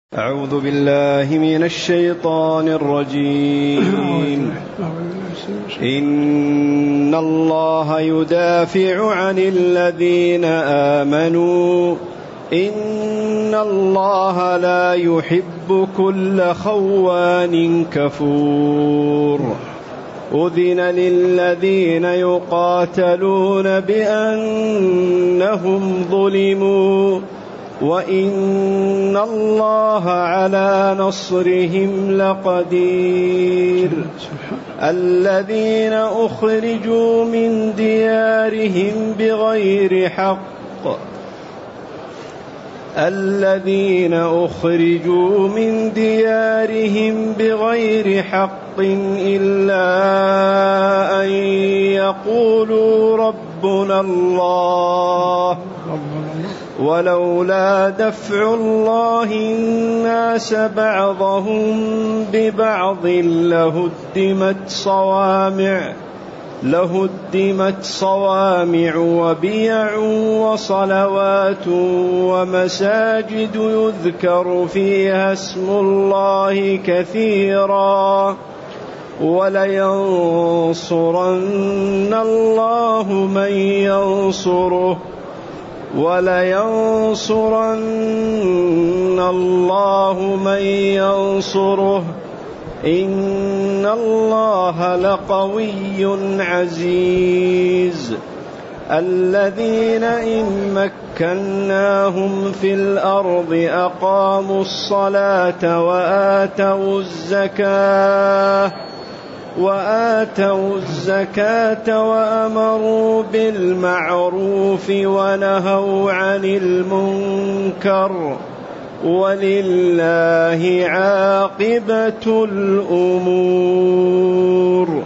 أعوذ بالله من الشيطان الرجيم. إن الله يدافع عن الذين آمنوا إن الله لا يحب كل خوان كفور. أذن للذين يقاتلون بأنهم ظلموا وإن الله على نصرهم لقدير. الذين أخرجوا من ديارهم بغير حق إلا أن يقولوا ربنا الله ولولا دفع الله الناس بعضهم ببعض لهدمت صوامع وبيع وصلوات ومساجد يذكر فيها اسم الله كثيرا ولينصرن الله من ينصره إن الله لقوي عزيز. الذين إن مكناهم في الأرض أقاموا الصلاة وآتوا الزكاة وأمروا بالمعروف ونهوا عن المنكر ولله عاقبة الأمور.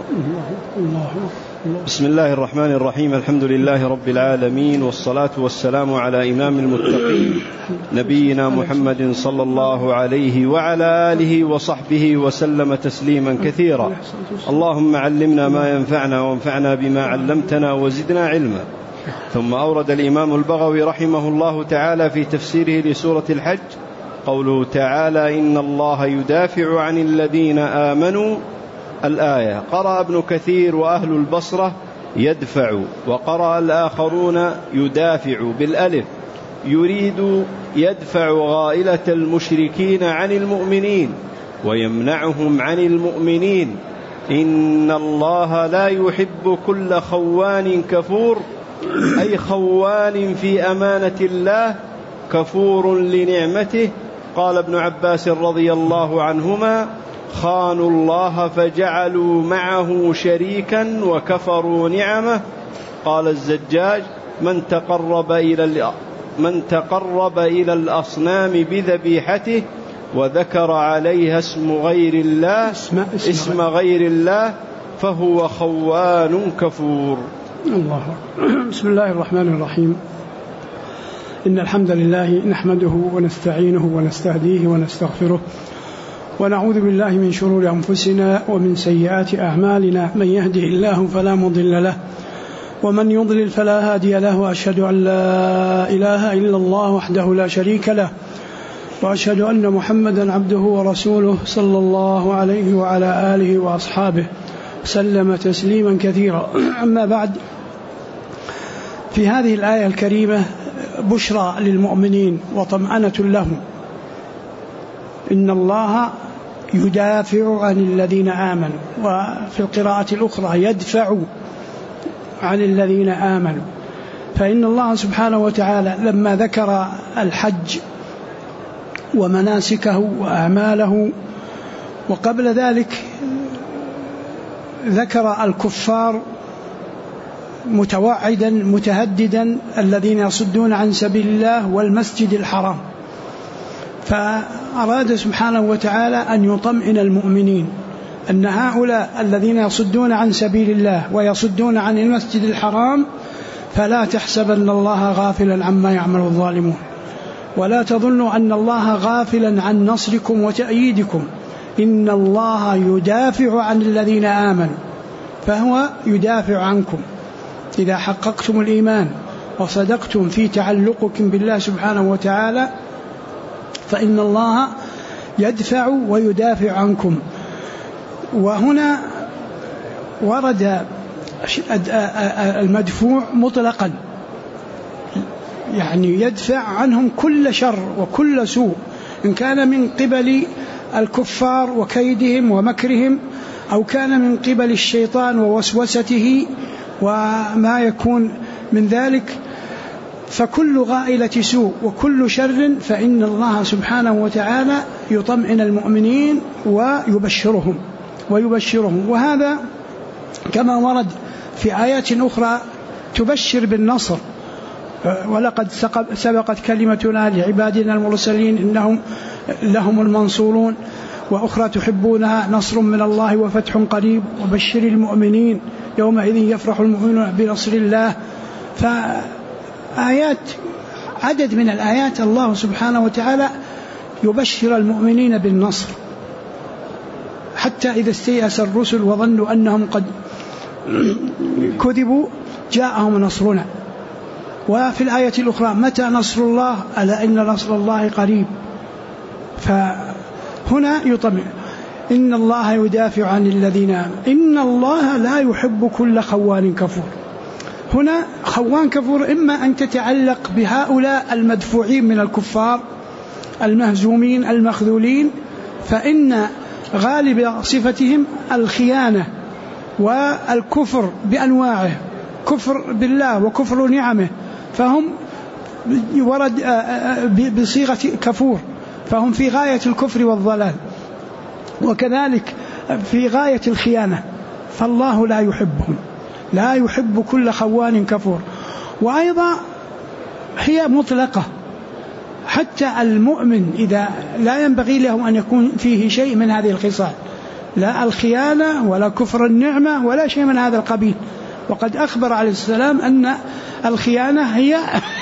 بسم الله الرحمن الرحيم. الحمد لله رب العالمين، والصلاة والسلام على إمام المتقين نبينا محمد صلى الله عليه وعلى آله وصحبه وسلم تسليما كثيرا. اللهم علمنا ما ينفعنا وانفعنا بما علمتنا وزدنا علما. ثم أورد الإمام البغوي رحمه الله تعالى في تفسيره لسورة الحج قوله تعالى: إن الله يدافع عن الذين آمنوا. الآية. قرأ ابن كثير وأهل البصرة يدفع، وقرأ الآخرون يدافع بالألف، يريد يدفع غائلة المشركين عن المؤمنين ويمنعهم عن المؤمنين. إن الله لا يحب كل خوان كفور، أي خوان في أمانة الله كفور لنعمته. قال ابن عباس رضي الله عنهما: خانوا الله فجعلوا معه شريكا وكفروا نعمه. قال الزجاج: من تقرب إلى الأصنام بذبيحته وذكر عليها اسم غير الله فهو خوان كفور. الله. بسم الله الرحمن الرحيم. إن الحمد لله نحمده ونستعينه ونستهديه ونستغفره، ونعوذ بالله من شرور أنفسنا ومن سيئات أعمالنا. من يهده الله فلا مضل له ومن يضلل فلا هادي له، وأشهد أن لا إله إلا الله وحده لا شريك له، وأشهد أن محمدا عبده ورسوله صلى الله عليه وعلى آله وأصحابه سلم تسليما كثيرا. أما بعد، في هذه الآية الكريمة بشرى للمؤمنين وطمأنة لهم. إن الله يدافع عن الذين آمنوا، وفي القراءة الأخرى يدفع عن الذين آمنوا. فإن الله سبحانه وتعالى لما ذكر الحج ومناسكه وأعماله، وقبل ذلك ذكر الكفار متوعدا متهددا الذين يصدون عن سبيل الله والمسجد الحرام، فأراد سبحانه وتعالى أن يطمئن المؤمنين أن هؤلاء الذين يصدون عن سبيل الله ويصدون عن المسجد الحرام فلا تحسبن الله غافلا عما يعمل الظالمون، ولا تظنوا أن الله غافلا عن نصركم وتأييدكم. إن الله يدافع عن الذين آمنوا، فهو يدافع عنكم إذا حققتم الإيمان وصدقتم في تعلقكم بالله سبحانه وتعالى، فإن الله يدفع ويدافع عنكم. وهنا ورد المدفوع مطلقا، يعني يدفع عنهم كل شر وكل سوء، إن كان من قبل الكفار وكيدهم ومكرهم، أو كان من قبل الشيطان ووسوسته وما يكون من ذلك. فكل غائلة سوء وكل شر فإن الله سبحانه وتعالى يطمئن المؤمنين ويبشرهم. وهذا كما ورد في آيات أخرى تبشر بالنصر: ولقد سبقت كلمتنا لعبادنا المرسلين إنهم لهم المنصورون. وأخرى تحبونها: نصر من الله وفتح قريب وبشر المؤمنين يومئذ يفرح المؤمنون بنصر الله. فآيات، عدد من الآيات الله سبحانه وتعالى يبشر المؤمنين بالنصر، حتى إذا استيأس الرسل وظنوا أنهم قد كذبوا جاءهم نصرنا. وفي الآية الأخرى: متى نصر الله؟ ألا إن نصر الله قريب. فهنا يطمئن: إن الله يدافع عن الذين آمنوا إن الله لا يحب كل خوان كفور. هنا خوان كفور إما أن تتعلق بهؤلاء المدفوعين من الكفار المهزومين المخذولين، فإن غالب صفتهم الخيانة والكفر بأنواعه، كفر بالله وكفر نعمه، فهم ورد بصيغة كفور، فهم في غاية الكفر والضلال، وكذلك في غاية الخيانة، فالله لا يحبهم، لا يحب كل خوان كفور. وأيضا هي مطلقة، حتى المؤمن إذا لا ينبغي له أن يكون فيه شيء من هذه الخصال، لا الخيانة ولا كفر النعمة ولا شيء من هذا القبيل. وقد أخبر عليه السلام أن الخيانة هي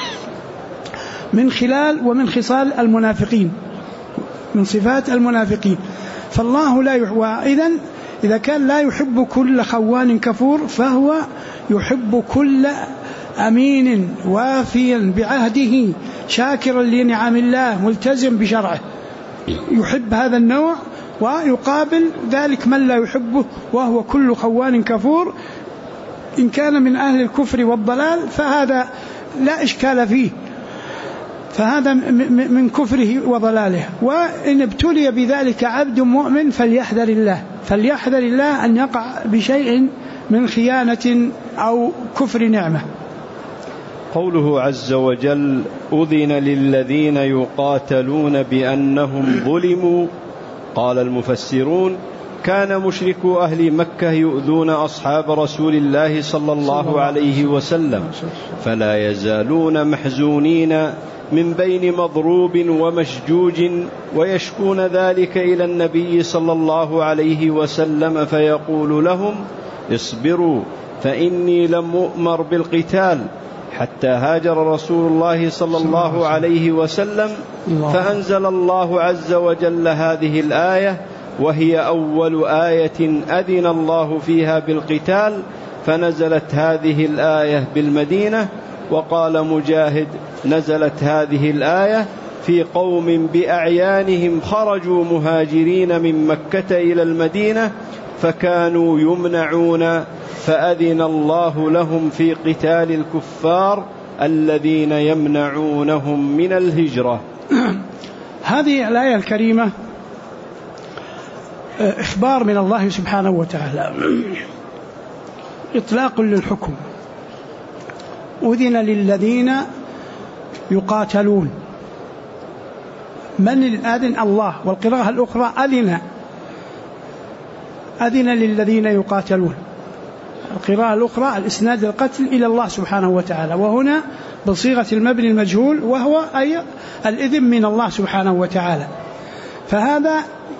من خلال ومن خصال المنافقين، من صفات المنافقين. فالله لا يحب. وإذن إذا كان لا يحب كل خوان كفور فهو يحب كل أمين وافيا بعهده شاكرا لنعم الله ملتزم بشرعه، يحب هذا النوع. ويقابل ذلك من لا يحبه وهو كل خوان كفور. إن كان من أهل الكفر والضلال فهذا لا إشكال فيه، فهذا من كفره وضلاله. وإن ابتلي بذلك عبد مؤمن فليحذر الله أن يقع بشيء من خيانة أو كفر نعمة. قوله عز وجل: أذن للذين يقاتلون بأنهم ظلموا. قال المفسرون: كان مشركو أهل مكة يؤذون أصحاب رسول الله صلى الله عليه وسلم، فلا يزالون محزونين من بين مضروب ومشجوج، ويشكون ذلك إلى النبي صلى الله عليه وسلم فيقول لهم: اصبروا فإني لم أؤمر بالقتال، حتى هاجر رسول الله صلى الله عليه وسلم، فأنزل الله عز وجل هذه الآية، وهي أول آية أذن الله فيها بالقتال، فنزلت هذه الآية بالمدينة. وقال مجاهد: نزلت هذه الآية في قوم بأعيانهم خرجوا مهاجرين من مكة إلى المدينة فكانوا يمنعون، فأذن الله لهم في قتال الكفار الذين يمنعونهم من الهجرة. هذه الآية الكريمة إخبار من الله سبحانه وتعالى، إطلاق للحكم. أذن للذين يقاتلون. من الآذن؟ الله. والقراءة الأخرى أذن للذين يقاتلون. القراءة الأخرى الإسناد القتل إلى الله سبحانه وتعالى، وهنا بصيغة المبني المجهول، وهو أي الإذن من الله سبحانه وتعالى. فهذا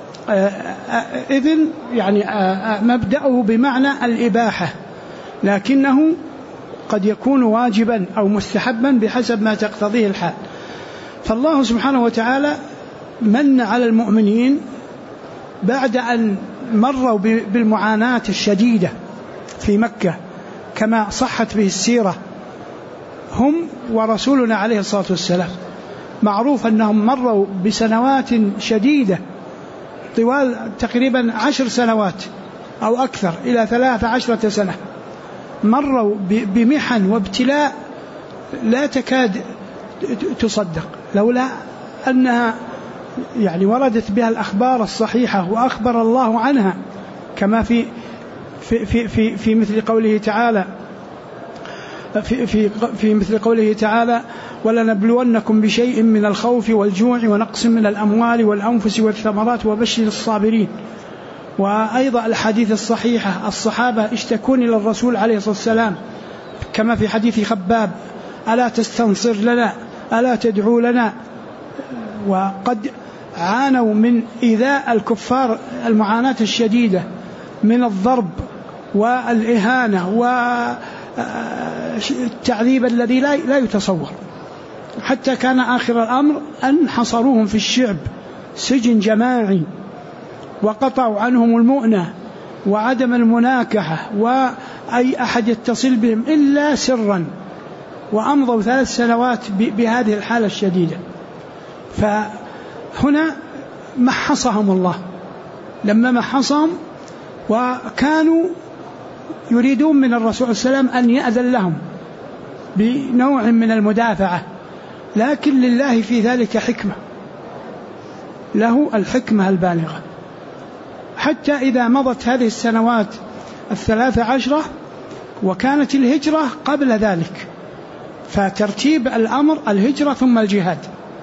إذن يعني مبدأه بمعنى الإباحة، لكنه قد يكون واجبا أو مستحبا بحسب ما تقتضيه الحال. فالله سبحانه وتعالى من على المؤمنين بعد أن مروا بالمعاناة الشديدة في مكة كما صحت به السيرة، هم ورسولنا عليه الصلاة والسلام معروف أنهم مروا بسنوات شديدة طوال تقريبا 10 سنوات أو أكثر إلى 13 سنة مروا بمحن وابتلاء لا تكاد تصدق، لولا أنها يعني وردت بها الأخبار الصحيحة وأخبر الله عنها، كما في مثل قوله تعالى في مثل قوله تعالى: ولنبلونكم بشيء من الخوف والجوع ونقص من الأموال والأنفس والثمرات وبشر الصابرين. وأيضا الحديث الصحيحة الصحابة اشتكون إلى الرسول عليه الصلاة والسلام كما في حديث خباب: ألا تستنصر لنا، ألا تدعو لنا. وقد عانوا من إيذاء الكفار المعاناة الشديدة من الضرب والإهانة والتعذيب الذي لا يتصور، حتى كان آخر الأمر أن حصروهم في الشعب سجن جماعي، وقطعوا عنهم المؤنة وعدم المناكحة وأي أحد يتصل بهم إلا سرا، وأمضوا 3 سنوات بهذه الحالة الشديدة. فهنا محصهم الله، لما محصهم وكانوا يريدون من الرسول صلى الله عليه وسلم أن يأذن لهم بنوع من المدافعة، لكن لله في ذلك حكمة، له الحكمة البالغة. حتى إذا مضت هذه السنوات 13 وكانت الهجرة قبل ذلك، فترتيب الأمر الهجرة ثم الجهاد،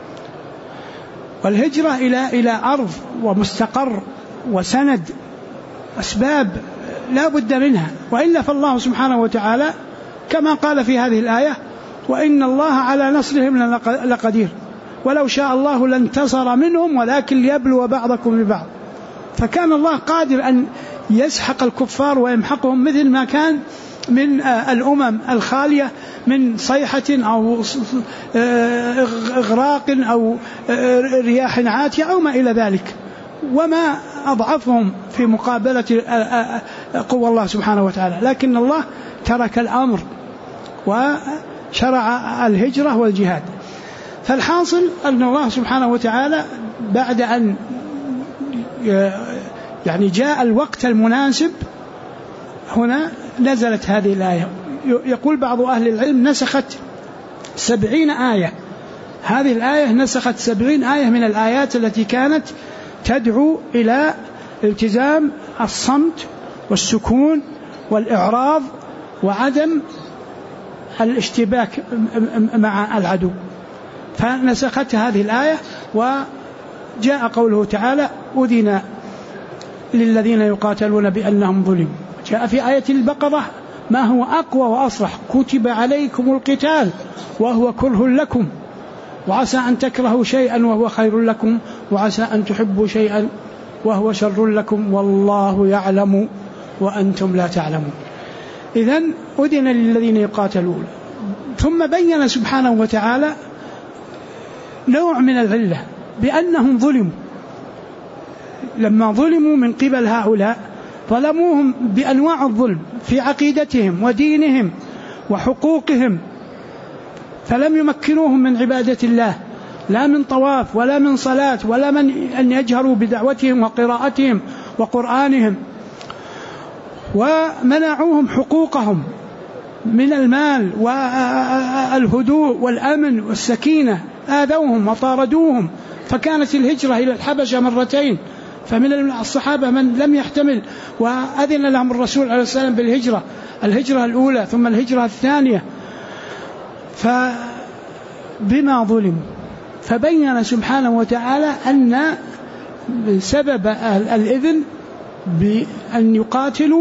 والهجرة إلى أرض ومستقر وسند أسباب لا بد منها، وإلا فالله سبحانه وتعالى كما قال في هذه الآية: وإن الله على نصرهم لقدير، ولو شاء الله لانتصر منهم ولكن ليبلو بعضكم ببعض. فكان الله قادر أن يسحق الكفار ويمحقهم مثل ما كان من الأمم الخالية من صيحة أو إغراق أو رياح عاتية أو ما إلى ذلك، وما أضعفهم في مقابلة قوة الله سبحانه وتعالى. لكن الله ترك الأمر وشرع الهجرة والجهاد. فالحاصل أن الله سبحانه وتعالى بعد أن يعني جاء الوقت المناسب هنا نزلت هذه الآية. يقول بعض أهل العلم نسخت 70 آية، هذه الآية نسخت 70 آية من الآيات التي كانت تدعو إلى التزام الصمت والسكون والإعراض وعدم الاشتباك مع العدو، فنسخت هذه الآية. وجاء قوله تعالى: أذن للذين يقاتلون بأنهم ظلموا. جاء في آية البقرة ما هو أقوى وأصرح: كتب عليكم القتال وهو كره لكم وعسى أن تكرهوا شيئا وهو خير لكم وعسى أن تحبوا شيئا وهو شر لكم والله يعلم وأنتم لا تعلمون. إذن أذن للذين يقاتلون. ثم بين سبحانه وتعالى نوع من العلة بأنهم ظلموا، لما ظلموا من قبل هؤلاء ظلموهم بأنواع الظلم في عقيدتهم ودينهم وحقوقهم، فلم يمكنوهم من عبادة الله، لا من طواف ولا من صلاة ولا من أن يجهروا بدعوتهم وقراءتهم وقرآنهم، ومنعوهم حقوقهم من المال والهدوء والأمن والسكينة، آذوهم وطاردوهم. فكانت الهجرة إلى الحبشة 2 مرتين، فمن الصحابة من لم يحتمل وأذن لهم الرسول عليه السلام بالهجرة، الهجرة الأولى ثم الهجرة الثانية. فبما ظلموا فبين سبحانه وتعالى أن سبب الإذن بأن يقاتلوا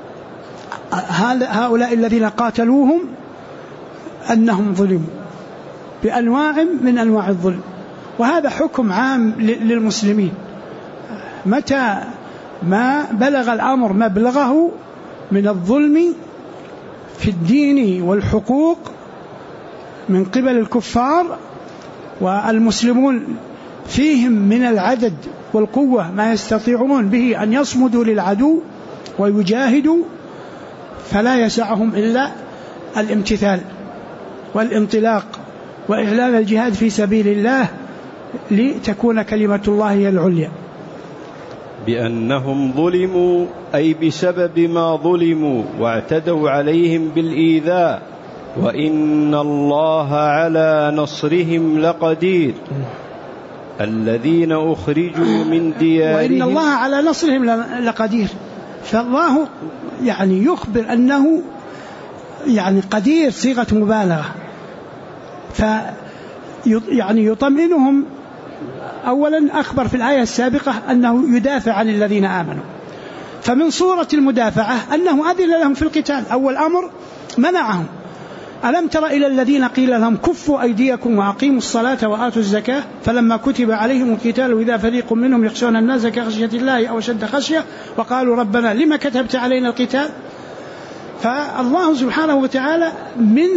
هؤلاء الذين قاتلوهم أنهم ظلموا بأنواع من أنواع الظلم. وهذا حكم عام للمسلمين، متى ما بلغ الأمر مبلغه من الظلم في الدين والحقوق من قبل الكفار، والمسلمون فيهم من العدد والقوة ما يستطيعون به أن يصمدوا للعدو ويجاهدوا، فلا يسعهم إلا الامتثال والانطلاق وإعلان الجهاد في سبيل الله لتكون كلمة الله هي العليا. بأنهم ظلموا أي بسبب ما ظلموا واعتدوا عليهم بالإيذاء، وإن الله على نصرهم لقدير. الذين أخرجوا من ديارهم، وإن الله على نصرهم لقدير. فالله يعني يخبر أنه يعني قدير صيغة مبالغة، يعني يطمئنهم. أولا أخبر في الآية السابقة أنه يدافع عن الذين آمنوا، فمن صورة المدافعة أنه أذن لهم في القتال. أول أمر منعهم. ألم تر إلى الذين قيل لهم كفوا أيديكم وأقيموا الصلاة وآتوا الزكاة فلما كتب عليهم القتال إذا فريق منهم يخشون الناس كخشية الله أو شد خشية وقالوا ربنا لما كتبت علينا القتال. فالله سبحانه وتعالى من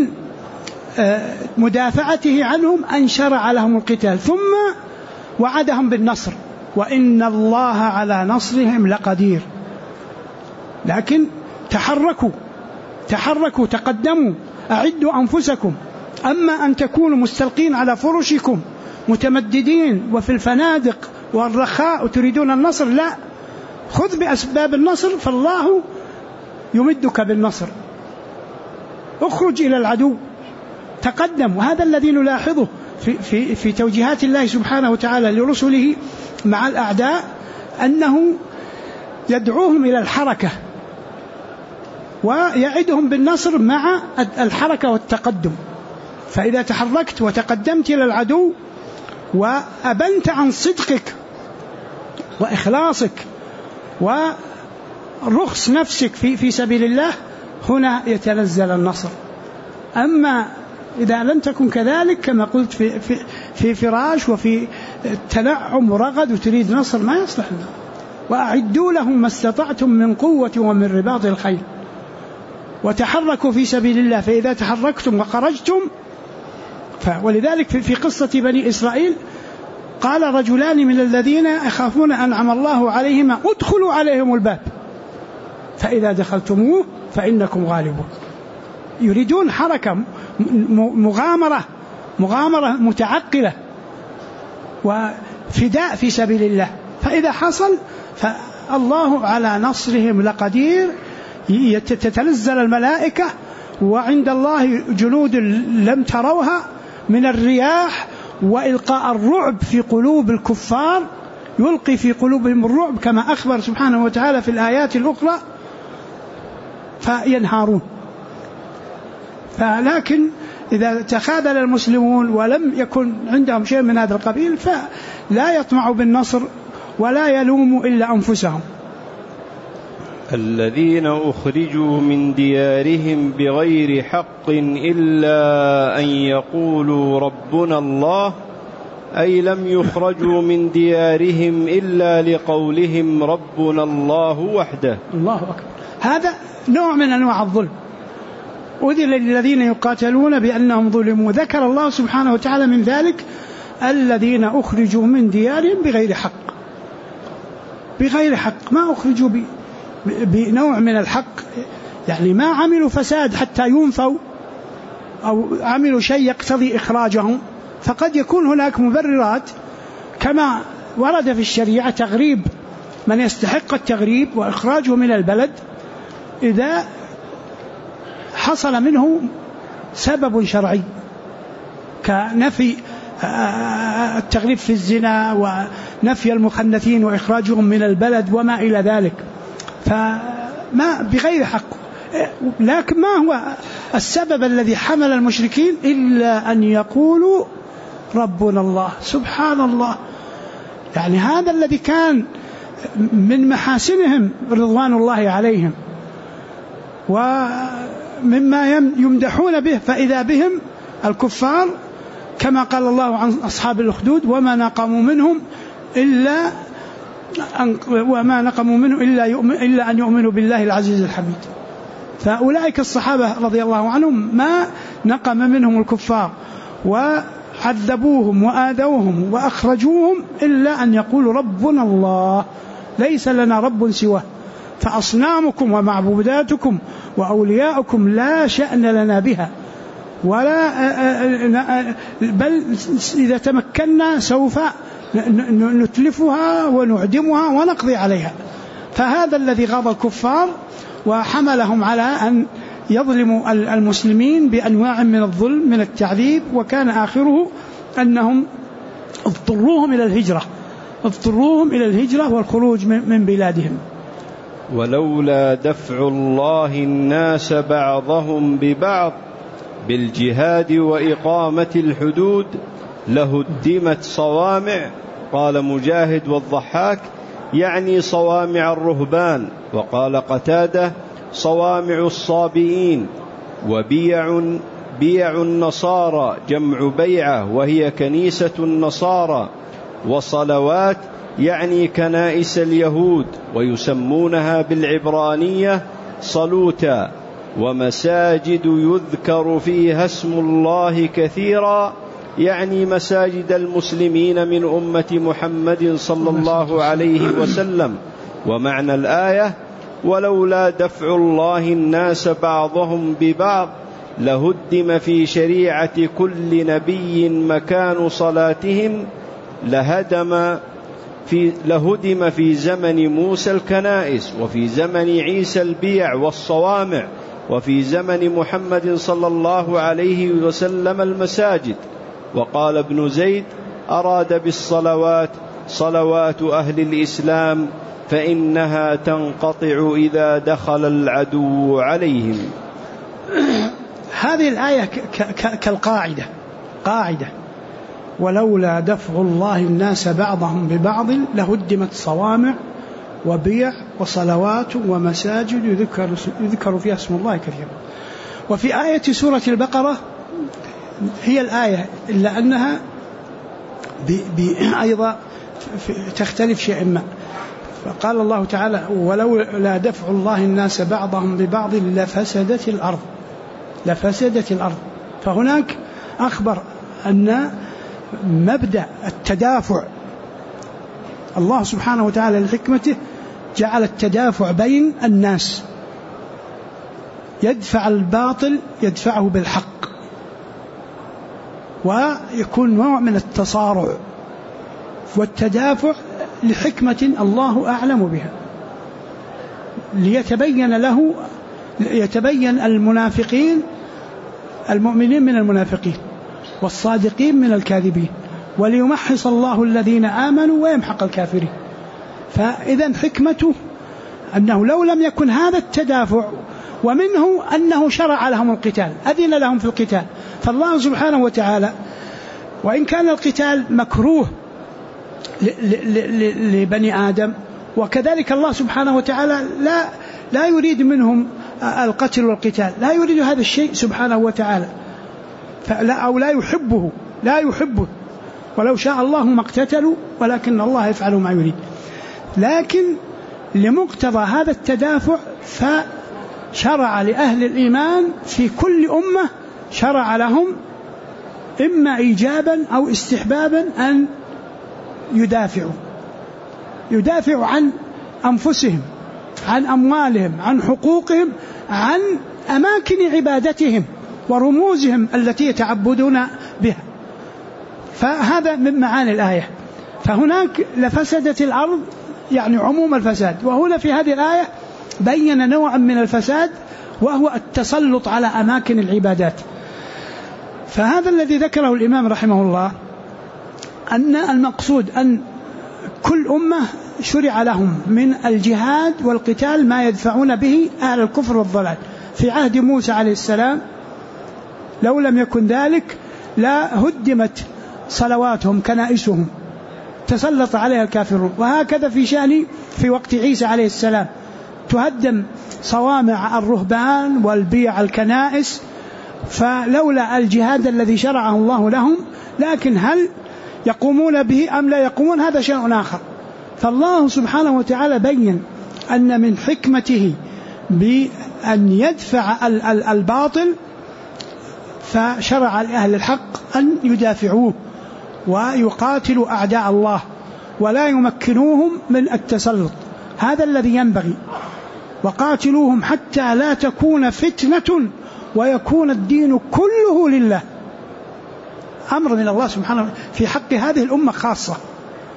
مدافعته عنهم أن شرع لهم القتال، ثم وعدهم بالنصر، وإن الله على نصرهم لقدير. لكن تحركوا تقدموا، أعدوا أنفسكم. أما أن تكونوا مستلقين على فرشكم متمددين وفي الفنادق والرخاء وتريدون النصر، لا، خذ بأسباب النصر فالله يمدك بالنصر. اخرج إلى العدو، تقدم. وهذا الذي نلاحظه في توجيهات الله سبحانه وتعالى لرسله مع الأعداء، أنه يدعوهم إلى الحركة ويعدهم بالنصر مع الحركة والتقدم. فإذا تحركت وتقدمت إلى العدو وأبنت عن صدقك وإخلاصك ورخص نفسك في سبيل الله، هنا يتنزل النصر. أما إذا لم تكن كذلك كما قلت في فراش وفي تنعم ورغد وتريد نصر، ما يصلح لنا. وأعدوا لهم ما استطعتم من قوة ومن رباط الخيل وتحركوا في سبيل الله. فإذا تحركتم وخرجتم ولذلك في قصة بني إسرائيل قال رجلان من الذين يخافون أنعم الله عليهما ادخلوا عليهم الباب فإذا دخلتموه فإنكم غالبون. يريدون حركة، مغامرة متعقلة وفداء في سبيل الله. فإذا حصل فالله على نصرهم لقدير. تتنزل الملائكة وعند الله جنود لم تروها من الرياح وإلقاء الرعب في قلوب الكفار، يلقي في قلوبهم الرعب كما أخبر سبحانه وتعالى في الآيات الأخرى فينهارون. فلكن إذا تخاذل المسلمون ولم يكن عندهم شيء من هذا القبيل فلا يطمعوا بالنصر ولا يلوموا إلا أنفسهم. الذين أخرجوا من ديارهم بغير حق إلا أن يقولوا ربنا الله، أي لم يخرجوا من ديارهم إلا لقولهم ربنا الله وحده. الله أكبر. هذا نوع من أنواع الظلم. أذن للذين يقاتلون بأنهم ظلموا. ذكر الله سبحانه وتعالى من ذلك الذين أخرجوا من ديارهم بغير حق. بغير حق، ما أخرجوا بنوع من الحق، يعني ما عملوا فساد حتى ينفوا أو عملوا شيء يقتضي إخراجهم. فقد يكون هناك مبررات كما ورد في الشريعة تغريب من يستحق التغريب وإخراجه من البلد إذا حصل منه سبب شرعي كنفي التغريب في الزنا ونفي المخنثين وإخراجهم من البلد وما إلى ذلك، فما بغير حق. لكن ما هو السبب الذي حمل المشركين إلا أن يقولوا ربنا الله؟ سبحان الله. يعني هذا الذي كان من محاسنهم رضوان الله عليهم ومما يمدحون به، فإذا بهم الكفار كما قال الله عن أصحاب الأخدود وما نقموا منهم إلا أن يؤمنوا بالله العزيز الحميد. فأولئك الصحابة رضي الله عنهم ما نقم منهم الكفار وعذبوهم وآذوهم وأخرجوهم إلا أن يقولوا ربنا الله ليس لنا رب سواه، فأصنامكم ومعبوداتكم وأولياؤكم لا شأن لنا بها، ولا بل إذا تمكنا سوف نتلفها ونعدمها ونقضي عليها. فهذا الذي غضب الكفار وحملهم على أن يظلموا المسلمين بأنواع من الظلم من التعذيب، وكان آخره أنهم اضطروهم إلى الهجرة والخروج من بلادهم. ولولا دفع الله الناس بعضهم ببعض بالجهاد وإقامة الحدود لهدمت صوامع. قال مجاهد والضحاك يعني صوامع الرهبان، وقال قتادة صوامع الصابئين. وبيع النصارى جمع بيعة وهي كنيسة النصارى. وصلوات يعني كنائس اليهود ويسمونها بالعبرانية صلوتا. ومساجد يذكر فيها اسم الله كثيرا يعني مساجد المسلمين من أمة محمد صلى الله عليه وسلم. ومعنى الآية ولولا دفع الله الناس بعضهم ببعض لهدم في شريعة كل نبي مكان صلاتهم. لهدم في زمن موسى الكنائس، وفي زمن عيسى البيع والصوامع، وفي زمن محمد صلى الله عليه وسلم المساجد. وقال ابن زيد أراد بالصلوات صلوات أهل الإسلام فإنها تنقطع إذا دخل العدو عليهم. هذه الآية كالقاعدة قاعدة: ولولا دفع الله الناس بعضهم ببعض لهدمت صوامع وبيع وصلوات ومساجد يذكر فيها اسم الله كثيرا. وفي آية سورة البقرة هي الآية إلا أنها أيضا تختلف شيئا ما. فقال الله تعالى: ولولا دفع الله الناس بعضهم ببعض لفسدت الأرض. فهناك أخبر أن مبدأ التدافع الله سبحانه وتعالى لحكمته جعل التدافع بين الناس، يدفع الباطل يدفعه بالحق، ويكون نوع من التصارع والتدافع لحكمة الله أعلم بها، ليتبين المنافقين المؤمنين من المنافقين والصادقين من الكاذبين، وليمحص الله الذين آمنوا ويمحق الكافرين. فإذا حكمته أنه لو لم يكن هذا التدافع، ومنه أنه شرع لهم القتال، أذن لهم في القتال. فالله سبحانه وتعالى وإن كان القتال مكروه لبني آدم، وكذلك الله سبحانه وتعالى لا يريد منهم القتل والقتال، لا يريد هذا الشيء سبحانه وتعالى، أو لا يحبه، ولو شاء الله ما اقتتلوا ولكن الله يفعل ما يريد. لكن لمقتضى هذا التدافع فشرع لأهل الإيمان في كل أمة، شرع لهم إما إيجابا أو استحبابا أن يدافعوا عن أنفسهم، عن أموالهم، عن حقوقهم، عن أماكن عبادتهم ورموزهم التي يتعبدون بها. فهذا من معاني الآية. فهناك لفسدت الأرض يعني عموم الفساد، وهنا في هذه الآية بين نوعا من الفساد وهو التسلط على أماكن العبادات. فهذا الذي ذكره الإمام رحمه الله، أن المقصود أن كل أمة شرع لهم من الجهاد والقتال ما يدفعون به أهل الكفر والضلال. في عهد موسى عليه السلام لو لم يكن ذلك لا هدمت صلواتهم كنائسهم، تسلط عليها الكافرون. وهكذا في وقت عيسى عليه السلام تهدم صوامع الرهبان والبيع الكنائس، فلولا الجهاد الذي شرعه الله لهم. لكن هل يقومون به أم لا يقومون هذا شيء آخر. فالله سبحانه وتعالى بين أن من حكمته بأن يدفع الباطل فشرع لأهل الحق أن يدافعوه ويقاتلوا أعداء الله ولا يمكنوهم من التسلط. هذا الذي ينبغي. وقاتلوهم حتى لا تكون فتنة ويكون الدين كله لله. أمر من الله سبحانه في حق هذه الأمة خاصة،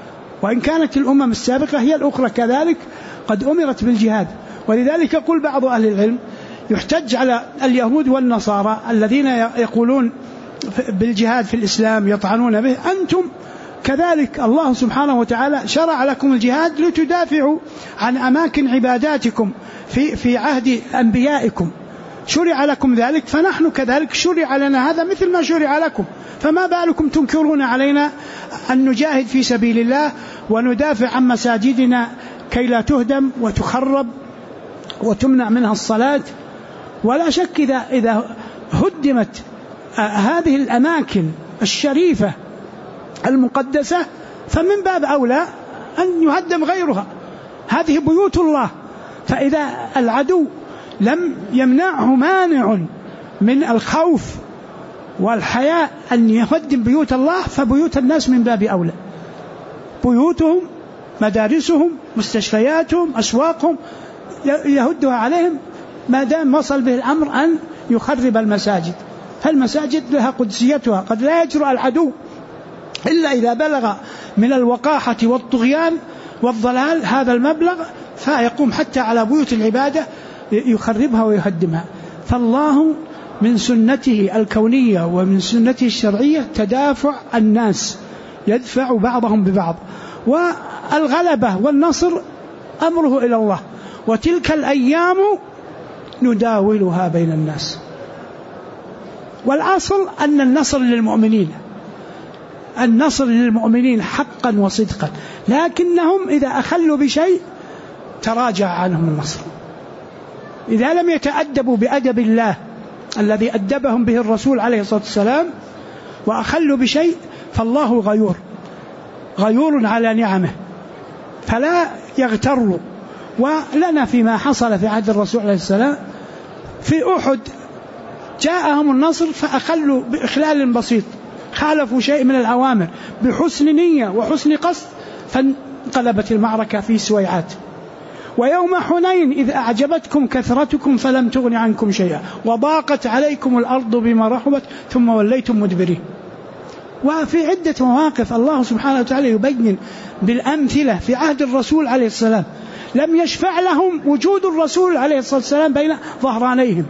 وإن كانت الأمم السابقة هي الأخرى كذلك قد أمرت بالجهاد. ولذلك يقول بعض أهل العلم يحتج على اليهود والنصارى الذين يقولون بالجهاد في الإسلام يطعنون به، أنتم كذلك الله سبحانه وتعالى شرع لكم الجهاد لتدافعوا عن أماكن عباداتكم في عهد أنبيائكم، شرع لكم ذلك، فنحن كذلك شرع لنا هذا مثل ما شرع لكم، فما بالكم تنكرون علينا أن نجاهد في سبيل الله وندافع عن مساجدنا كي لا تهدم وتخرب وتمنع منها الصلاة. ولا شك إذا هدمت هذه الأماكن الشريفة المقدسة فمن باب أولى أن يهدم غيرها، هذه بيوت الله. فإذا العدو لم يمنعه مانع من الخوف والحياء أن يهدم بيوت الله، فبيوت الناس من باب أولى، بيوتهم مدارسهم مستشفياتهم أسواقهم يهدها عليهم ما دام وصل به الأمر أن يخرب المساجد. فالمساجد لها قدسيتها، قد لا يجرؤ العدو إلا إذا بلغ من الوقاحة والطغيان والضلال هذا المبلغ فيقوم حتى على بيوت العبادة يخربها ويهدمها. فالله من سنته الكونية ومن سنته الشرعية تدافع الناس، يدفع بعضهم ببعض، والغلبة والنصر أمره إلى الله، وتلك الأيام نداولها بين الناس. والأصل أن النصر للمؤمنين، النصر للمؤمنين حقا وصدقا، لكنهم إذا أخلوا بشيء تراجع عنهم النصر. إذا لم يتأدبوا بأدب الله الذي أدبهم به الرسول عليه الصلاة والسلام وأخلوا بشيء فالله غيور على نعمه فلا يغتروا. ولنا فيما حصل في عهد الرسول عليه السلام في أحد جاءهم النصر فأخلوا بإخلال بسيط، خالفوا شيء من الأوامر بحسن نية وحسن قصد فانقلبت المعركة في سويعات. ويوم حنين إذ أعجبتكم كثرتكم فلم تغن عنكم شيئا وضاقت عليكم الأرض بما رحبت ثم وليتم مدبرين. وفي عدة مواقف الله سبحانه وتعالى يبين بالأمثلة في عهد الرسول عليه السلام لم يشفع لهم وجود الرسول عليه الصلاة والسلام بين ظهرانيهم،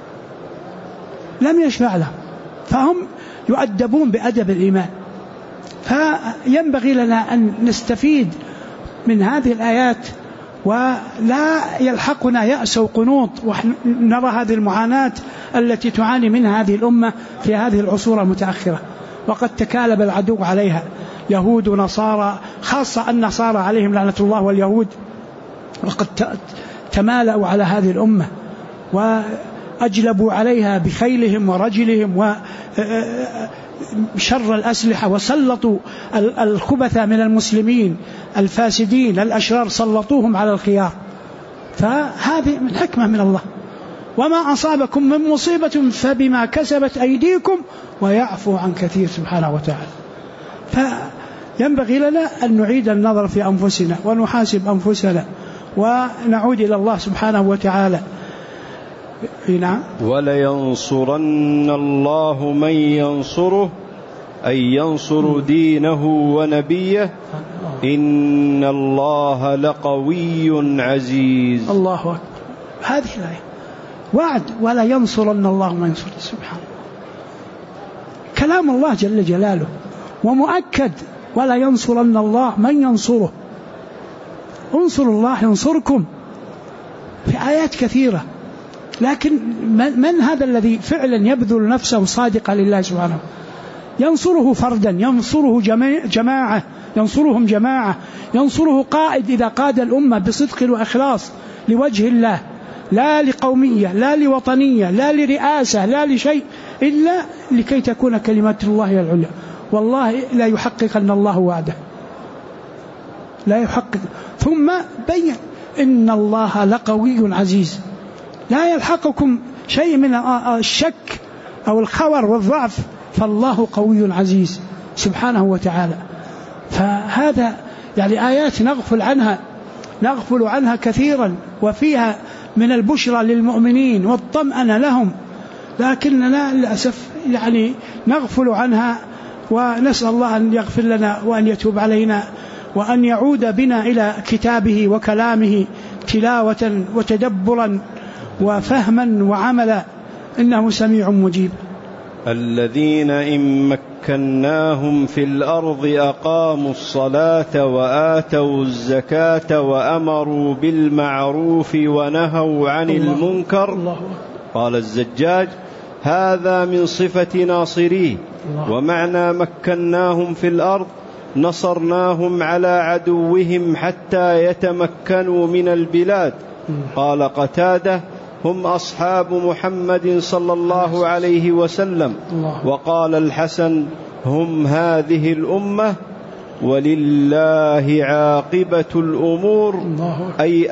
لم يشفع لهم، فهم يؤدبون بأدب الإيمان. فينبغي لنا أن نستفيد من هذه الآيات ولا يلحقنا يأس وقنوط ونرى هذه المعاناة التي تعاني منها هذه الأمة في هذه العصور المتأخرة، وقد تكالب العدو عليها يهود ونصارى، خاصة النصارى عليهم لعنة الله واليهود، وقد تمالأوا على هذه الأمة وأجلبوا عليها بخيلهم ورجلهم وشر الأسلحة، وسلطوا الخبث من المسلمين الفاسدين الأشرار سلطوهم على الخيار. فهذه من حكمة من الله، وما أصابكم من مصيبة فبما كسبت أيديكم ويعفو عن كثير سبحانه وتعالى. فينبغي لنا أن نعيد النظر في أنفسنا ونحاسب أنفسنا ونعود إلى الله سبحانه وتعالى. نعم. ولينصرن الله من ينصره أي ينصر دينه ونبيه إن الله لقوي عزيز. الله أكبر. هذه الآية وعد ولا ينصرن الله من ينصره، سبحانه كلام الله جل جلاله ومؤكد، ولا ينصرن الله من ينصره. انصروا الله ينصركم في آيات كثيرة، لكن من هذا الذي فعلا يبذل نفسه صادقا لله سبحانه؟ ينصره فردا، ينصره جماعة، ينصرهم جماعة، ينصره قائد إذا قاد الأمة بصدق وإخلاص لوجه الله، لا لقومية لا لوطنية لا لرئاسة لا لشيء إلا لكي تكون كلمة الله العليا. والله لا يحققن الله وعده، لا يحقق. ثم بين إن الله لقوي عزيز، لا يلحقكم شيء من الشك أو الخور والضعف، فالله قوي عزيز سبحانه وتعالى. فهذا يعني آيات نغفل عنها كثيرا، وفيها من البشرى للمؤمنين والطمأنة لهم، لكننا للأسف يعني نغفل عنها، ونسأل الله أن يغفر لنا وأن يتوب علينا وأن يعود بنا إلى كتابه وكلامه تلاوة وتدبرا وفهما وعملا، إنه سميع مجيب. الذين إن مكناهم في الأرض أقاموا الصلاة وآتوا الزكاة وأمروا بالمعروف ونهوا عن المنكر. قال الزجاج: هذا من صفة ناصريه، ومعنى مكناهم في الأرض نصرناهم على عدوهم حتى يتمكنوا من البلاد. قال قتادة: هم أصحاب محمد صلى الله عليه وسلم. وقال الحسن: هم هذه الأمة، ولله عاقبة الأمور، أي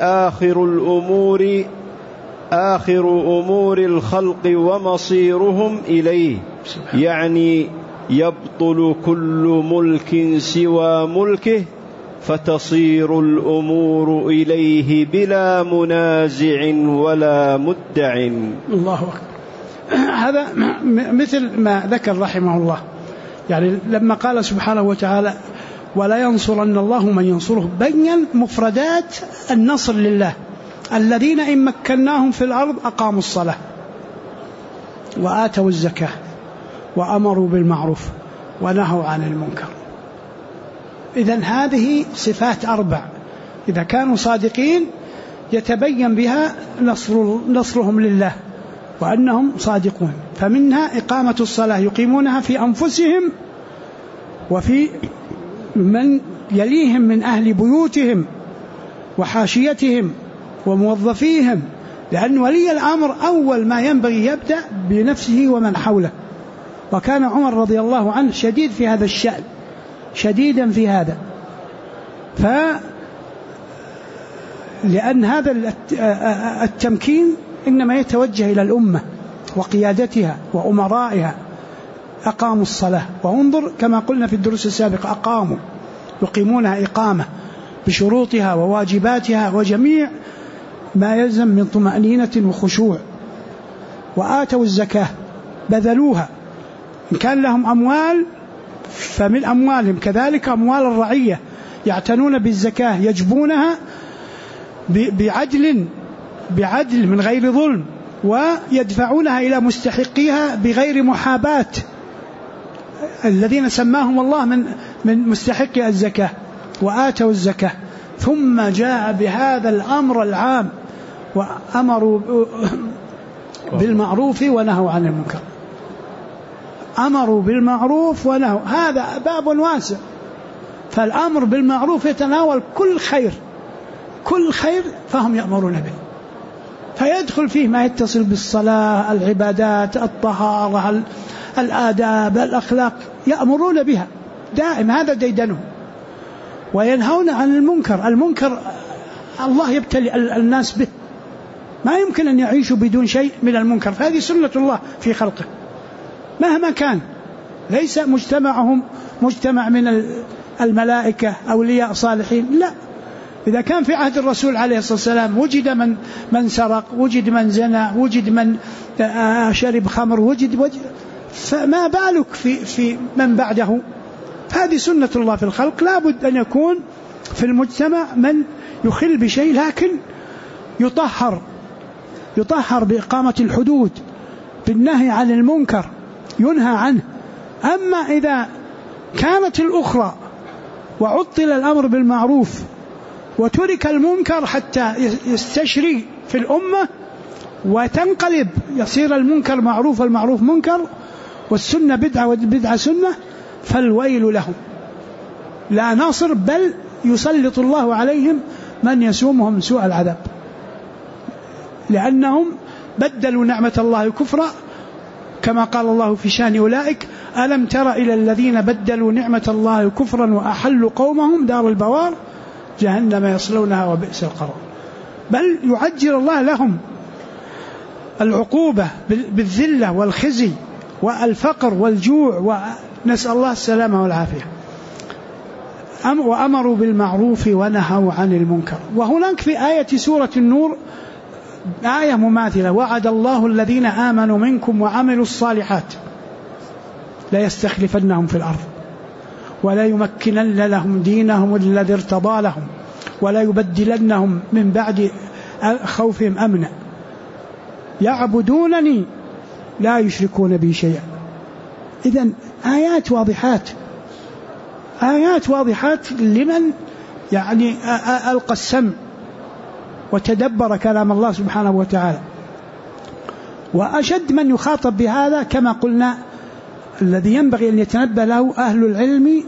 آخر أمور الخلق ومصيرهم إليه، يعني يبطل كل ملك سوى ملكه، فتصير الأمور إليه بلا منازع ولا مدع. الله أكبر. هذا مثل ما ذكر رحمه الله، يعني لما قال سبحانه وتعالى: ولا ينصرن الله من ينصره، بين مفردات النصر لله. الذين إن مكناهم في الأرض أقاموا الصلاة وآتوا الزكاة وأمروا بالمعروف ونهوا عن المنكر. إذن هذه صفات 4 إذا كانوا صادقين يتبين بها نصرهم لله وأنهم صادقون. فمنها إقامة الصلاة، يقيمونها في أنفسهم وفي من يليهم من أهل بيوتهم وحاشيتهم وموظفيهم، لأن ولي الأمر أول ما ينبغي يبدأ بنفسه ومن حوله. وكان عمر رضي الله عنه شديد في هذا الشأن، شديدا في هذا. لأن هذا التمكين إنما يتوجه إلى الأمة وقيادتها وأمرائها. أقاموا الصلاة، وانظر كما قلنا في الدروس السابقة: أقاموا، يقيمونها إقامة بشروطها وواجباتها وجميع ما يلزم من طمأنينة وخشوع. وآتوا الزكاة، بذلوها، إن كان لهم أموال فمن أموالهم، كذلك أموال الرعية يعتنون بالزكاة، يجبونها بعدل من غير ظلم، ويدفعونها إلى مستحقيها بغير محاباة، الذين سماهم الله من مستحقي الزكاة. وآتوا الزكاة، ثم جاء بهذا الأمر العام: وأمروا بالمعروف ونهوا عن المنكر. أمروا بالمعروف ونهوا، هذا باب واسع. فالأمر بالمعروف يتناول كل خير فهم يأمرون به، فيدخل فيه ما يتصل بالصلاة، العبادات، الطهارة، الآداب، الأخلاق، يأمرون بها دائم، هذا ديدنهم. وينهون عن المنكر الله يبتلي الناس به، ما يمكن أن يعيشوا بدون شيء من المنكر، فهذه سنة الله في خلقه مهما كان. ليس مجتمعهم مجتمع من الملائكة أولياء صالحين، لا. إذا كان في عهد الرسول عليه الصلاة والسلام وجد من سرق، وجد من زنى، وجد من شرب خمر، وجد فما بالك في من بعده. هذه سنة الله في الخلق. لا بد أن يكون في المجتمع من يخل بشيء، لكن يطهر بإقامة الحدود، بالنهي عن المنكر، ينهى عنه. أما إذا كانت الأخرى وعطل الأمر بالمعروف وترك المنكر حتى يستشري في الأمة وتنقلب، يصير المنكر معروف والمعروف منكر والسنة بدعة والبدعة سنة، فالويل لهم، لا ناصر، بل يسلط الله عليهم من يسومهم سوء العذاب، لأنهم بدلوا نعمة الله كفرا، كما قال الله في شان أولئك: ألم تر إلى الذين بدلوا نعمة الله كفرا وأحلوا قومهم دار البوار جهنم يصلونها وبئس القرار. بل يعجل الله لهم العقوبة بالذلة والخزي والفقر والجوع، ونسأل الله السلامة والعافية. وأمروا بالمعروف ونهوا عن المنكر. وهناك في آية سورة النور آية مماثلة: وعد الله الذين آمنوا منكم وعملوا الصالحات لا يستخلفنهم في الأرض ولا يمكنن لهم دينهم الذي ارتضى لهم ولا يبدلنهم من بعد خوفهم أمنا يعبدونني لا يشركون بي شيئا. إذن آيات واضحات لمن يعني ألقى السمع وتدبر كلام الله سبحانه وتعالى. وأشد من يخاطب بهذا كما قلنا الذي ينبغي أن يتنبه له أهل العلم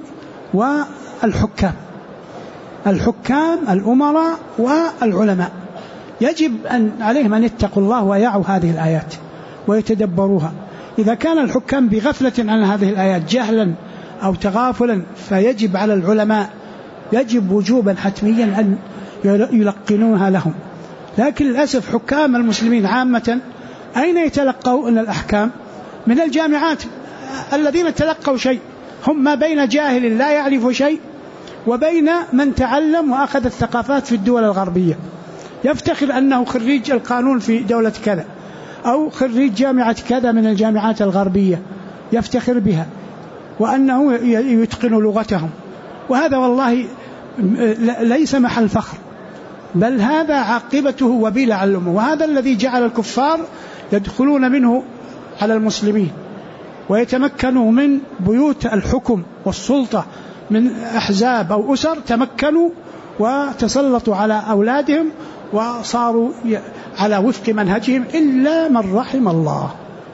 والحكام الأمراء والعلماء، يجب أن عليهم أن يتقوا الله ويعوا هذه الآيات ويتدبروها. إذا كان الحكام بغفلة عن هذه الآيات جهلا أو تغافلا فيجب على العلماء يجب وجوبا حتميا أن يلقنوها لهم. لكن للأسف حكام المسلمين عامة أين يتلقون الأحكام؟ من الجامعات. الذين تلقوا شيء هم ما بين جاهل لا يعرف شيء وبين من تعلم وأخذ الثقافات في الدول الغربية، يفتخر أنه خريج القانون في دولة كذا أو خريج جامعة كذا من الجامعات الغربية، يفتخر بها وأنه يتقن لغتهم، وهذا والله ليس محل فخر، بل هذا عاقبته وبيل على الأمة. وهذا الذي جعل الكفار يدخلون منه على المسلمين ويتمكنوا من بيوت الحكم والسلطة من أحزاب أو أسر، تمكنوا وتسلطوا على أولادهم وصاروا على وفق منهجهم إلا من رحم الله.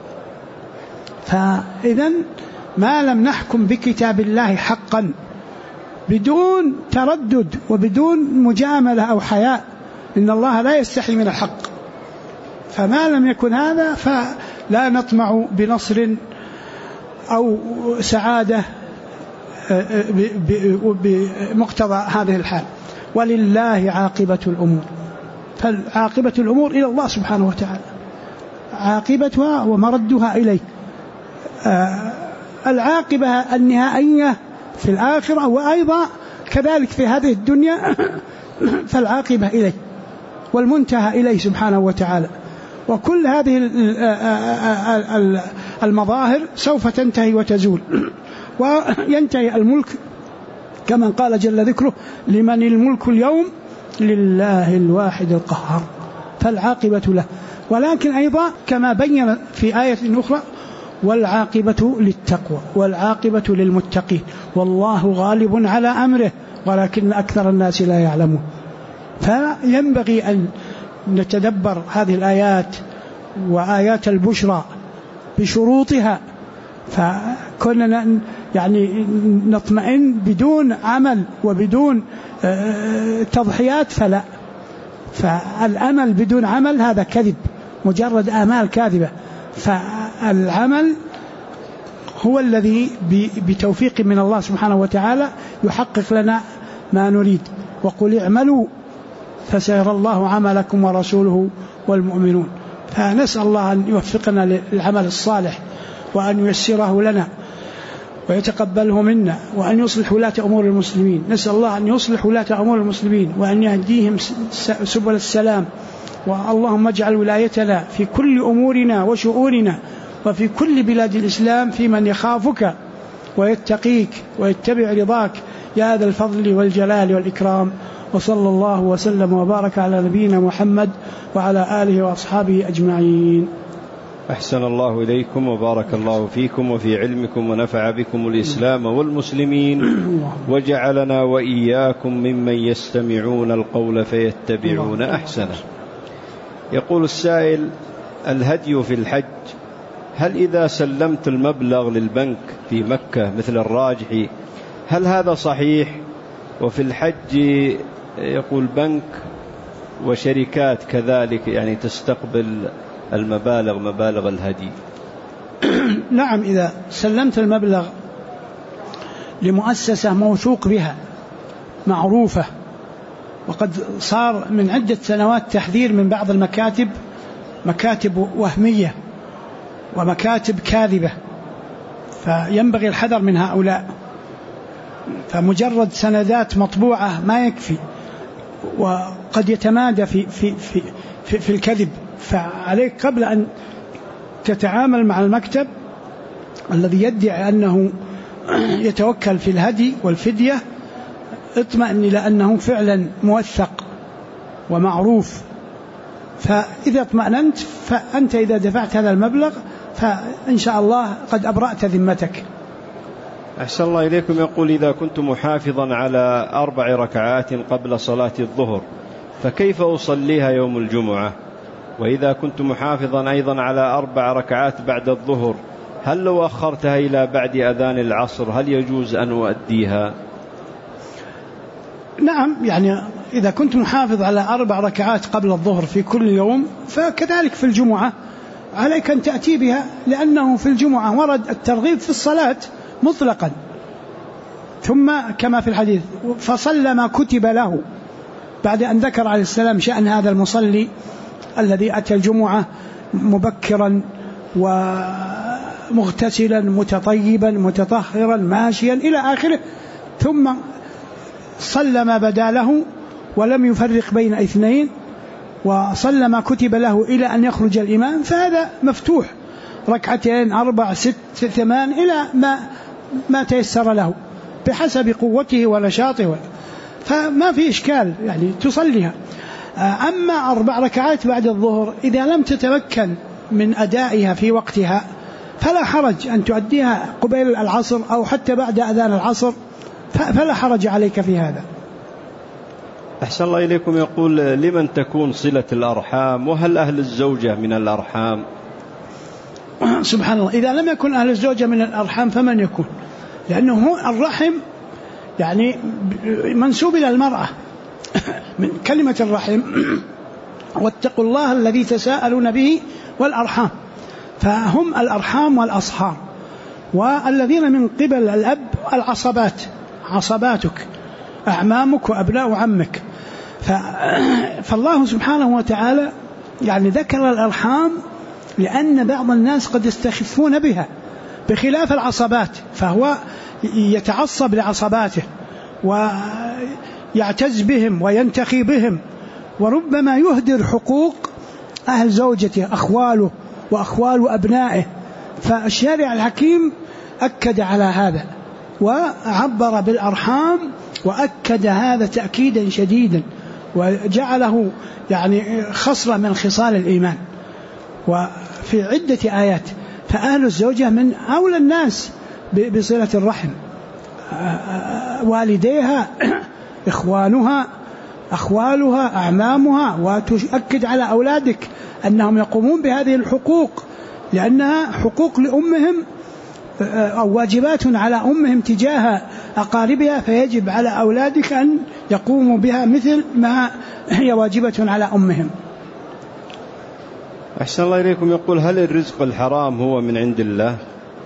فإذن ما لم نحكم بكتاب الله حقا بدون تردد وبدون مجاملة أو حياء، إن الله لا يستحي من الحق، فما لم يكن هذا فلا نطمع بنصر أو سعادة بمقتضى هذه الحال. ولله عاقبة الأمور، فالعاقبة الأمور إلى الله سبحانه وتعالى، عاقبتها ومردها إليه. العاقبة النهائية في الآخرة وأيضا كذلك في هذه الدنيا، فالعاقبة إليه والمنتهى إليه سبحانه وتعالى. وكل هذه المظاهر سوف تنتهي وتزول، وينتهي الملك كما قال جل ذكره: لمن الملك اليوم لله الواحد القهار، فالعاقبة له. ولكن أيضا كما بين في آية أخرى: والعاقبة للتقوى والعاقبة للمتقين والله غالب على أمره ولكن أكثر الناس لا يعلمون. فينبغي أن نتدبر هذه الآيات وآيات البشرى بشروطها، فكنا يعني نطمئن بدون عمل وبدون تضحيات فلا. فالأمل بدون عمل هذا كذب، مجرد آمال كاذبة. فالعمل هو الذي بتوفيق من الله سبحانه وتعالى يحقق لنا ما نريد. وقل اعملوا فسيرى الله عملكم ورسوله والمؤمنون. فنسأل الله أن يوفقنا للعمل الصالح وأن ييسره لنا ويتقبله منا وأن يصلح ولاة أمور المسلمين. نسأل الله أن يصلح ولاة أمور المسلمين وأن يهديهم سبل السلام. اللهم اجعل ولايتنا في كل أمورنا وشؤوننا وفي كل بلاد الإسلام في من يخافك ويتقيك ويتبع رضاك يا ذا الفضل والجلال والإكرام. وصلى الله وسلم وبارك على نبينا محمد وعلى آله وأصحابه أجمعين. أحسن الله إليكم وبارك الله فيكم وفي علمكم ونفع بكم الإسلام والمسلمين، وجعلنا وإياكم ممن يستمعون القول فيتبعون أحسنه. يقول السائل: الهدي في الحج، هل إذا سلمت المبلغ للبنك في مكة مثل الراجحي هل هذا صحيح؟ وفي الحج يقول بنك وشركات كذلك يعني تستقبل مبالغ الهدي. نعم، إذا سلمت المبلغ لمؤسسة موثوق بها معروفة، وقد صار من عدة سنوات تحذير من بعض المكاتب، مكاتب وهمية ومكاتب كاذبة، فينبغي الحذر من هؤلاء. فمجرد سندات مطبوعة ما يكفي، وقد يتمادى في الكذب. فعليك قبل أن تتعامل مع المكتب الذي يدعي أنه يتوكل في الهدي والفدية اطمئن إلى أنه فعلا موثق ومعروف، فإذا اطمأننت فأنت إذا دفعت هذا المبلغ فإن شاء الله قد أبرأت ذمتك. أحسن الله إليكم. يقول إذا كنت محافظا على 4 ركعات قبل صلاة الظهر فكيف أصليها يوم الجمعة؟ وإذا كنت محافظا أيضا على 4 ركعات بعد الظهر هل لو أخرتها إلى بعد أذان العصر هل يجوز أن أؤديها؟ نعم، يعني إذا كنت محافظ على 4 ركعات قبل الظهر في كل يوم فكذلك في الجمعة عليك أن تأتي بها، لأنه في الجمعة ورد الترغيب في الصلاة مطلقا، ثم كما في الحديث فصلى ما كتب له، بعد أن ذكر عليه السلام شأن هذا المصلي الذي أتى الجمعة مبكرا ومغتسلا متطيبا متطهرا ماشيا إلى آخره، ثم صلى ما بدا له ولم يفرق بين اثنين وصلى ما كتب له إلى أن يخرج الإمام، فهذا مفتوح 2 4 6 8 إلى ما تيسر له بحسب قوته ونشاطه، فما في إشكال يعني تصليها. أما 4 ركعات بعد الظهر إذا لم تتمكن من أدائها في وقتها فلا حرج أن تؤديها قبيل العصر أو حتى بعد أذان العصر، فلا حرج عليك في هذا. أحسن الله إليكم. يقول لمن تكون صلة الأرحام وهل أهل الزوجة من الأرحام؟ سبحان الله، إذا لم يكن أهل الزوجة من الأرحام فمن يكون؟ لأنه الرحم يعني منسوب إلى المرأة من كلمة الرحم واتقوا الله الذي تساءلون به والأرحام، فهم الأرحام والأصهار، والذين من قبل الأب العصبات، عصباتك أعمامك وأبناء عمك. فالله سبحانه وتعالى يعني ذكر الأرحام لأن بعض الناس قد يستخفون بها بخلاف العصبات، فهو يتعصب لعصباته ويعتز بهم وينتخي بهم، وربما يهدر حقوق أهل زوجته أخواله وأخوال أبنائه. فالشارع الحكيم أكد على هذا وعبر بالأرحام وأكد هذا تأكيدا شديدا وجعله يعني خصلة من خصال الإيمان وفي عدة آيات. فأهل الزوجة من أولى الناس بصلة الرحم، والديها إخوانها أخوالها أعمامها، وتؤكد على أولادك أنهم يقومون بهذه الحقوق لأنها حقوق لأمهم أو واجبات على أمهم تجاه أقاربها، فيجب على أولادك أن يقوموا بها مثل ما هي واجبة على أمهم. أحسن الله إليكم. يقول هل الرزق الحرام هو من عند الله؟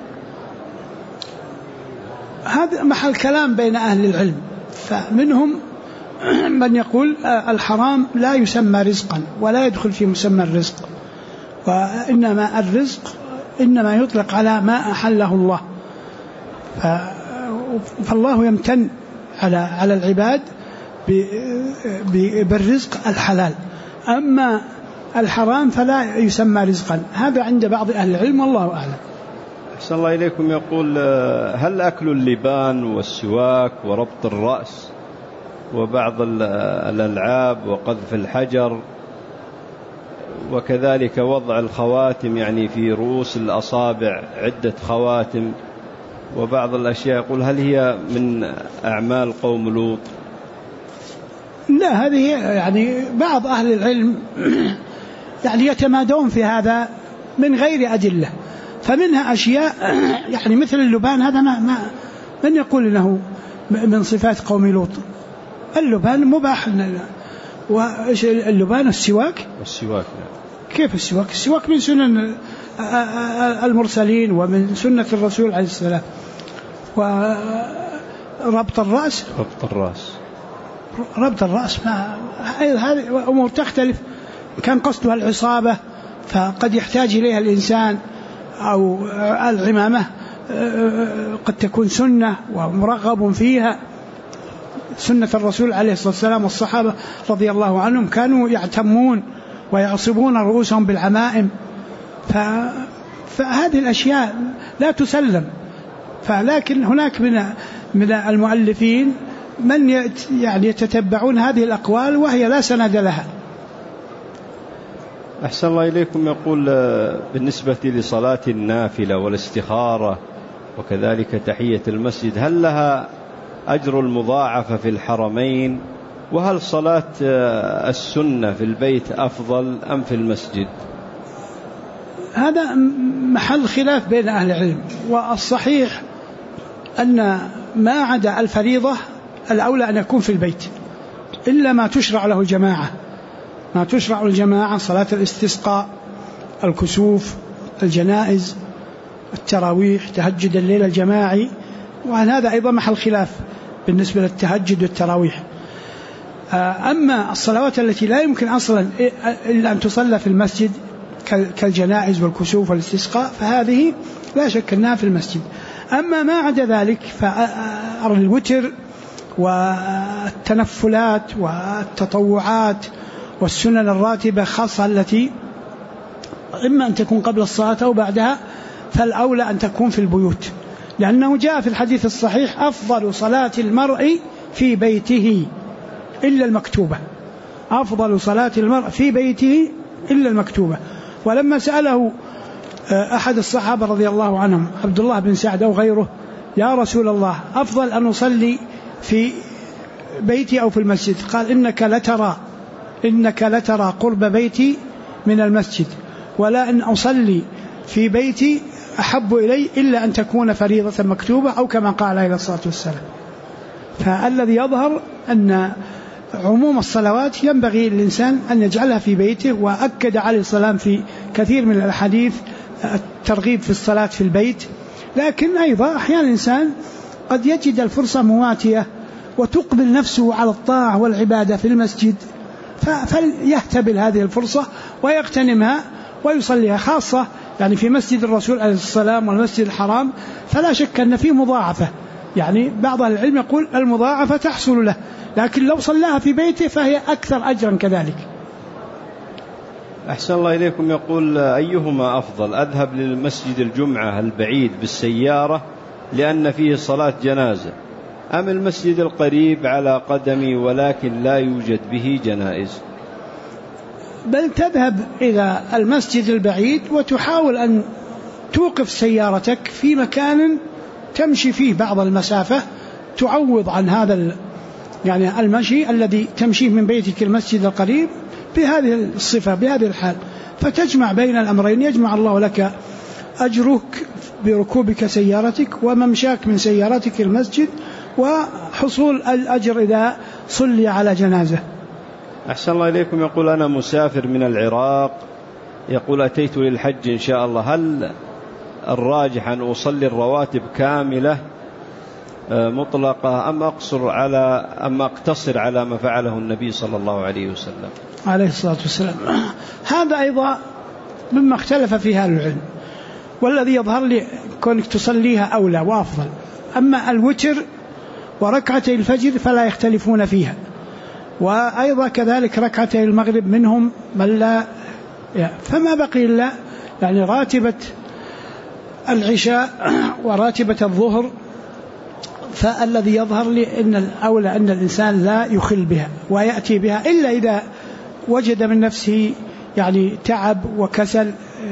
هذا محل كلام بين أهل العلم، فمنهم من يقول الحرام لا يسمى رزقا ولا يدخل في مسمى الرزق، وإنما الرزق إنما يطلق على ما أحله الله، فالله يمتن على العباد بالرزق الحلال، أما الحرام فلا يسمى رزقا. هذا عند بعض أهل العلم والله أعلم. أحسن الله إليكم. يقول هل أكل اللبان والسواك وربط الرأس وبعض الألعاب وقذف الحجر وكذلك وضع الخواتم يعني في رؤوس الأصابع عدة خواتم وبعض الأشياء، يقول هل هي من أعمال قوم لوط؟ لا، هذه يعني بعض أهل العلم يعني يتمادون في هذا من غير أدلة، فمنها أشياء يعني مثل اللبان، هذا من يقول إنه من صفات قوم لوط؟ اللبان مباح. وإيش اللبان؟ السواك كيف السواك؟ السواك من سنن المرسلين ومن سنة الرسول عليه السلام. وربط الرأس هذه أمور تختلف، كان قصدها العصابة فقد يحتاج إليها الإنسان، أو العمامة قد تكون سنة ومرغب فيها، سنة الرسول عليه الصلاة والسلام. والصحابة رضي الله عنهم كانوا يعتمون ويعصبون رؤوسهم بالعمائم، فهذه الأشياء لا تسلم، فلكن هناك من المؤلفين من يعني يتتبعون هذه الأقوال وهي لا سند لها. أحسن الله إليكم. يقول بالنسبة لصلاة النافلة والاستخارة وكذلك تحية المسجد هل لها أجر المضاعفة في الحرمين؟ وهل صلاة السنة في البيت أفضل أم في المسجد؟ هذا محل خلاف بين أهل العلم، والصحيح أن ما عدا الفريضة الأولى أن يكون في البيت إلا ما تشرع له الجماعة، ما تشرع الجماعة صلاة الاستسقاء، الكسوف، الجنائز، التراويح، تهجد الليل الجماعي، وعن هذا أيضا محل خلاف بالنسبة للتهجد والتراويح. أما الصلوات التي لا يمكن أصلا إلا أن تصلى في المسجد كالجنائز والكسوف والاستسقاء فهذه لا شك أنها في المسجد. أما ما عدا ذلك فالوتر والتنفلات والتطوعات والسنن الراتبة خاصة التي إما أن تكون قبل الصلاة أو بعدها فالأولى أن تكون في البيوت، لأنه جاء في الحديث الصحيح أفضل صلاة المرء في بيته إلا المكتوبة، أفضل صلاة المرء في بيته إلا المكتوبة. ولما سأله أحد الصحابة رضي الله عنهم عبد الله بن سعد أو غيره يا رسول الله أفضل أن أصلي في بيتي أو في المسجد؟ قال إنك لترى قرب بيتي من المسجد، ولا أن أصلي في بيتي أحب إلي إلا أن تكون فريضة مكتوبة أو كما قال عليه الصلاة والسلام. فالذي يظهر أن عموم الصلوات ينبغي للإنسان أن يجعلها في بيته، وأكد عليه السلام في كثير من الأحاديث الترغيب في الصلاة في البيت. لكن أيضا أحيانا الإنسان قد يجد الفرصة مواتية وتقبل نفسه على الطاعة والعبادة في المسجد، فليهتبل هذه الفرصة ويغتنمها ويصليها، خاصة يعني في مسجد الرسول عليه السلام والمسجد الحرام فلا شك أن فيه مضاعفة. يعني بعض العلم يقول المضاعفة تحصل له، لكن لو صلاها في بيته فهي أكثر أجرا كذلك. أحسن الله إليكم. يقول أيهما أفضل، أذهب للمسجد الجمعة البعيد بالسيارة لأن فيه صلاة جنازة، أم المسجد القريب على قدمي ولكن لا يوجد به جنائز؟ بل تذهب إلى المسجد البعيد وتحاول أن توقف سيارتك في مكان تمشي فيه بعض المسافة تعوض عن هذا يعني المشي الذي تمشيه من بيتك المسجد القريب بهذه الصفة بهذه الحال، فتجمع بين الأمرين، يجمع الله لك أجرك بركوبك سيارتك وممشاك من سيارتك المسجد وحصول الأجر إذا صلي على جنازة. أحسن الله إليكم. يقول أنا مسافر من العراق، يقول أتيت للحج إن شاء الله، هل الراجح أن أصلي الرواتب كاملة مطلقة أم أقتصر على ما فعله النبي صلى الله عليه وسلم عليه الصلاة والسلام؟ هذا أيضا مما اختلف فيها العلم، والذي يظهر لي كونك تصليها أولى وأفضل. أما الوتر وركعتي الفجر فلا يختلفون فيها، وأيضا كذلك ركعتي المغرب منهم من لا فما بقي إلا يعني راتبة العشاء وراتبة الظهر، فالذي يظهر لي أن الأولى أن الإنسان لا يخل بها ويأتي بها إلا إذا وجد من نفسه يعني تعب وكسل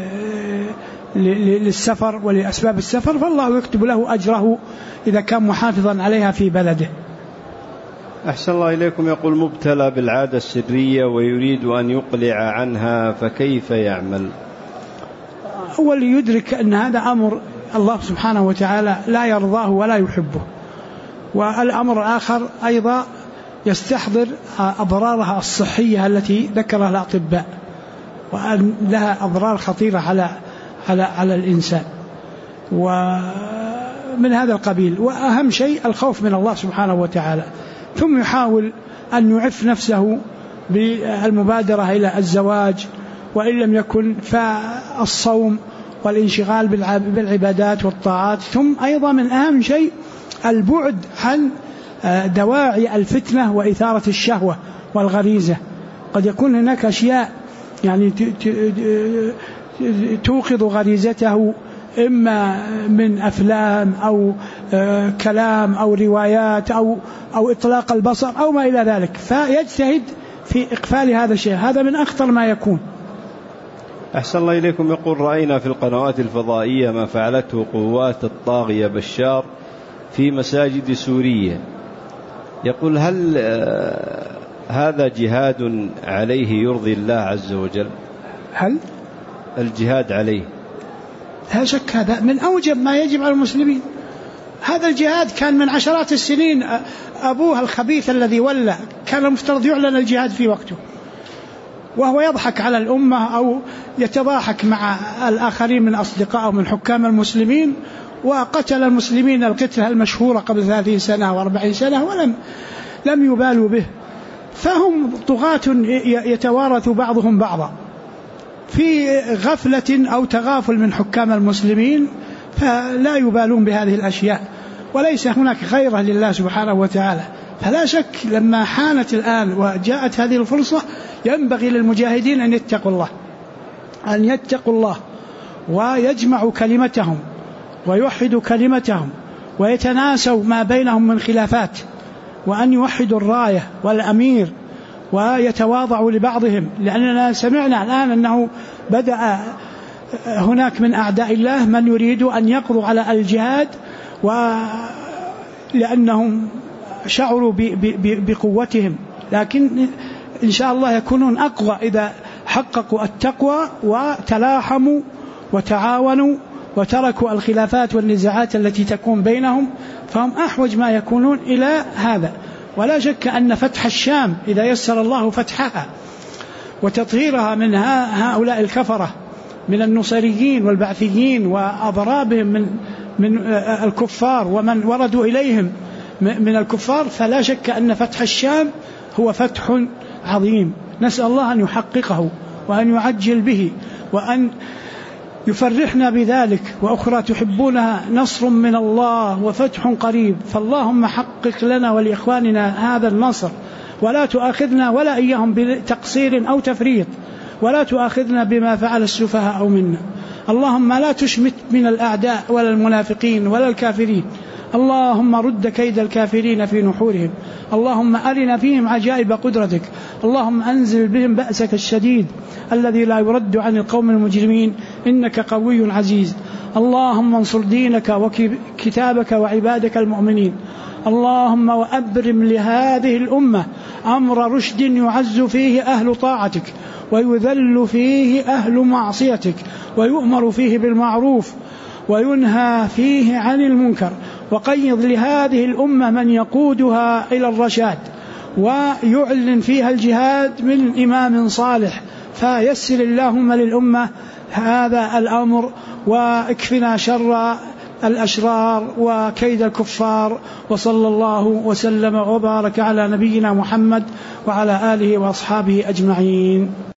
للسفر ولأسباب السفر، فالله يكتب له أجره إذا كان محافظا عليها في بلده. أحسن الله إليكم. يقول مبتلى بالعادة السرية ويريد أن يقلع عنها فكيف يعمل؟ أول يدرك أن هذا أمر الله سبحانه وتعالى لا يرضاه ولا يحبه، والأمر الآخر أيضا يستحضر أضرارها الصحية التي ذكرها الأطباء، وأن لها أضرار خطيرة على الإنسان ومن هذا القبيل. وأهم شيء الخوف من الله سبحانه وتعالى، ثم يحاول أن يعف نفسه بالمبادرة إلى الزواج، وإن لم يكن فالصوم والانشغال بالعبادات والطاعات. ثم أيضا من أهم شيء البعد عن دواعي الفتنة وإثارة الشهوة والغريزة. قد يكون هناك أشياء يعني توقظ غريزته إما من أفلام أو كلام أو روايات أو إطلاق البصر أو ما إلى ذلك، فيجتهد في إقفال هذا الشيء. هذا من أخطر ما يكون. أحسن الله إليكم. يقول: رأينا في القنوات الفضائية ما فعلته قوات الطاغية بشار في مساجد سوريا. يقول: هل هذا جهاد عليه يرضي الله عز وجل؟ هل الجهاد عليه؟ لا شك هذا من أوجب ما يجب على المسلمين. هذا الجهاد كان من عشرات السنين، أبوه الخبيث الذي ولى كان المفترض يعلن الجهاد في وقته، وهو يضحك على الأمة أو يتضاحك مع الآخرين من أصدقائه من حكام المسلمين، وقتل المسلمين القتلة المشهورة قبل 30 سنة و40 سنة ولم يبالوا به. فهم طغاة يتوارث بعضهم بعضا في غفلة أو تغافل من حكام المسلمين، فلا يبالون بهذه الأشياء، وليس هناك غيره لله سبحانه وتعالى. فلا شك لما حانت الآن وجاءت هذه الفرصة ينبغي للمجاهدين أن يتقوا الله ويجمعوا كلمتهم ويوحدوا كلمتهم ويتناسوا ما بينهم من خلافات، وأن يوحدوا الراية والأمير ويتواضعوا لبعضهم. لأننا سمعنا الآن أنه بدأ هناك من أعداء الله من يريد أن يقضوا على الجهاد، ولأنهم شعروا بقوتهم، لكن إن شاء الله يكونون أقوى إذا حققوا التقوى وتلاحموا وتعاونوا وتركوا الخلافات والنزاعات التي تكون بينهم، فهم أحوج ما يكونون إلى هذا. ولا شك أن فتح الشام إذا يسر الله فتحها وتطهيرها من هؤلاء الكفرة من النصيريين والبعثيين وأضرابهم من الكفار ومن وردوا إليهم من الكفار، فلا شك أن فتح الشام هو فتح عظيم. نسأل الله أن يحققه وأن يعجل به وأن يفرحنا بذلك. وأخرى تحبونها نصر من الله وفتح قريب، فاللهم حقق لنا ولإخواننا هذا النصر، ولا تؤاخذنا ولا إياهم بتقصير أو تفريط، ولا تؤاخذنا بما فعل السفهاء أو منا. اللهم لا تشمت من الأعداء ولا المنافقين ولا الكافرين. اللهم رد كيد الكافرين في نحورهم. اللهم أرنا فيهم عجائب قدرتك. اللهم أنزل بهم بأسك الشديد الذي لا يرد عن القوم المجرمين، إنك قوي عزيز. اللهم انصر دينك وكتابك وعبادك المؤمنين. اللهم وأبرم لهذه الأمة أمر رشد يعز فيه أهل طاعتك ويذل فيه أهل معصيتك، ويؤمر فيه بالمعروف وينهى فيه عن المنكر. وقيض لهذه الأمة من يقودها إلى الرشاد ويعلن فيها الجهاد من إمام صالح. فيسر اللهم للأمة هذا الأمر، واكفنا شر الأشرار وكيد الكفار. وصلى الله وسلم وبارك على نبينا محمد وعلى آله وأصحابه أجمعين.